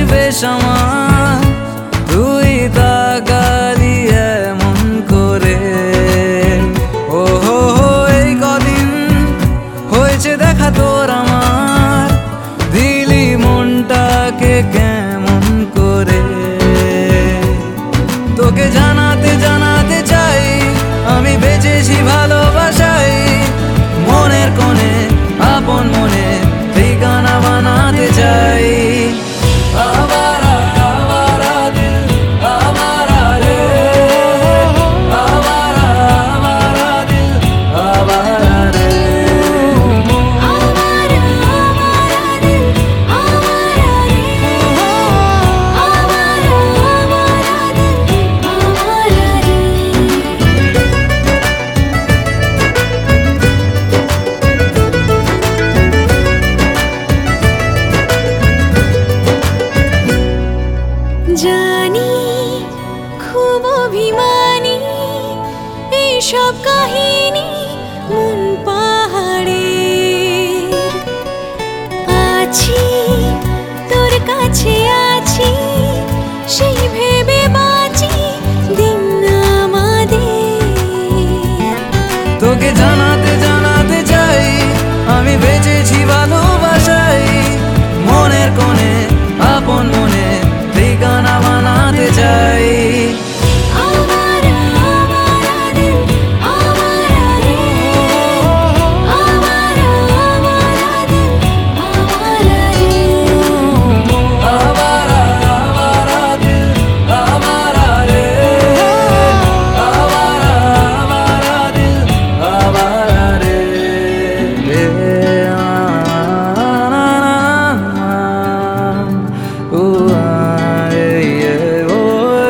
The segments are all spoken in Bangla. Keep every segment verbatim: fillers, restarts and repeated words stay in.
বেশ আমার, তুই তাকালি এমন করে। ও হো হো এই কদিন হয়েছে দেখা তোর আমার, দিলি মনটাকে কেমন করে। তোকে জানাতে জানাতে চাই আমি বেঁচেছি ভালোবাসাই, মনের কোণে আপন মনে ঠিকানা বানাতে চাই। আবারা আবারা দিল আবারা রে, আবারা আবারা দিল আবারা রে। আবারা আবারা দিল আবারা রে, আবারা আবারা দিল আবারা রে। জানি খুব অভিমানী এইসব কাহিনী মন পাহাড়ে। আছি তোর কাছে আছি সেই ভেবে বাঁচি দিন আমাদের। তোকে জানাতে জানাতে চাই আমি বেঁচেছি ভালোবাসাই, মনের কোণে আপন মনে ঠিকানা বানাতে চাই। আবারা আবারা দিল আবারা রে, আবারা আবারা দিল আবারা রে। আবারা আবারা দিল আবারা রে, আবারা আবারা দিল আবারা রে। ও আয়ে ও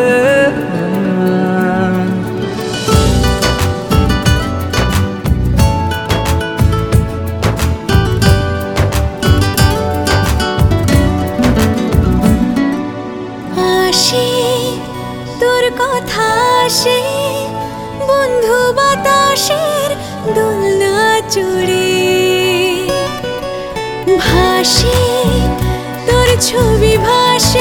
আসে তোর কথা আসে বন্ধু বাতাসের দোলনা চড়ে। ভাসে তোর ছবি ভাসে